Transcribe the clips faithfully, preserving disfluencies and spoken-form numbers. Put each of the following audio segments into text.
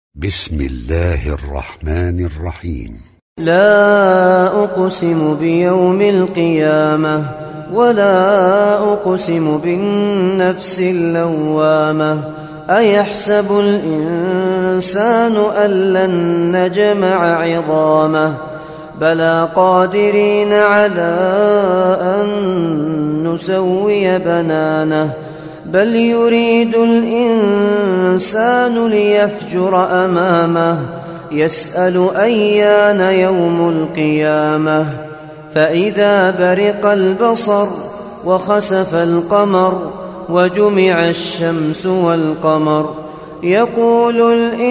بسم الله الرحمن الرحيم. لا أقسم بيوم القيامة ولا أقسم بالنفس اللوامة. أيحسب الإنسان أن لن نجمع عظامه بلى قادرين على أن نسوي بنانه بل يريد الإنسان ليفجر أمامه يسأل أيان يوم القيامة فإذا برق البصر وخسف القمر وجمع الشمس والقمر يقول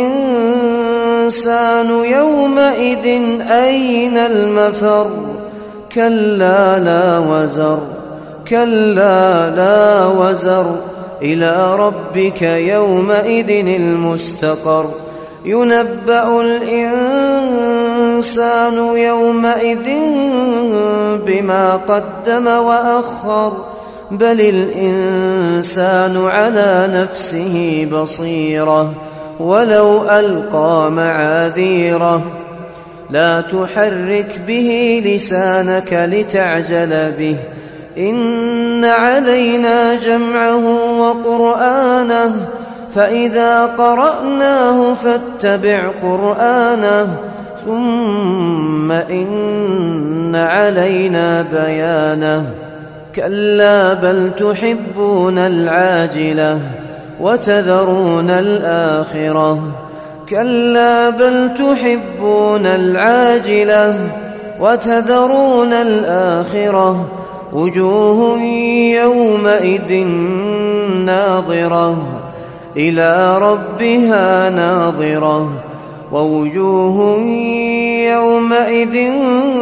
الإنسان يومئذ أين المفر كلا لا وزر كلا لا وزر إلى ربك يومئذ المستقر ينبأ الإنسان يومئذ بما قدم وأخر بل الإنسان على نفسه بصيرة ولو ألقى معاذيره لا تحرك به لسانك لتعجل به إن علينا جمعه وقرآنه فإذا قرأناه فاتبع قرآنه ثم إن علينا بيانه كلا بل تحبون العاجلة وتذرون الآخرة كلا بل تحبون العاجلة وتذرون الآخرة وجوه يومئذ ناظرة إلى ربها ناظرة ووجوه يومئذ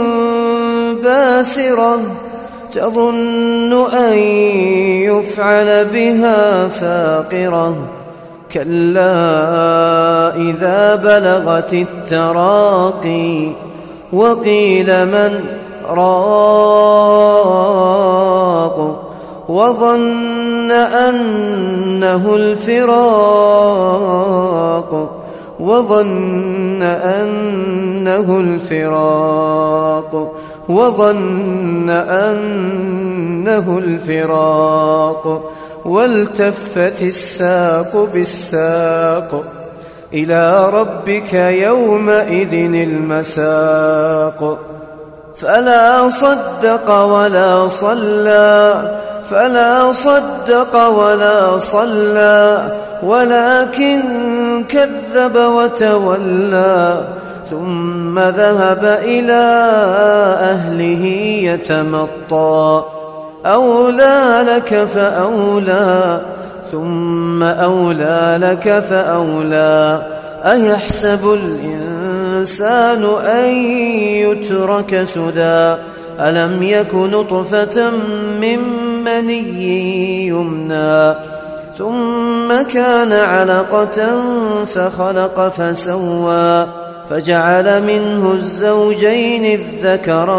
باسرة تظن أن يفعل بها فاقرة كلا إذا بلغت التراقي وقيل من راق وظن أنه الفراق وظن أنه الفراق وظن أنه الفراق والتفت الساق بالساق إلى ربك يومئذ المساق فلا صدق ولا صلى فلا صدق ولا صلى ولكن كذب وتولى ثم ذهب إلى أهله يتمطى أولى لك فأولى ثم أولى لك فأولى أيحسب الإنسان أن يترك سدى ألم يك نطفة من مني يمنى ثم كان علقة فخلق فسوى فجعل منه الزوجين الذكر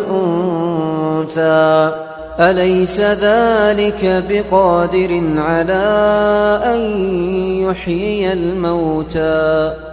والأنثى أليس ذلك بقادر على أن يحيي الموتى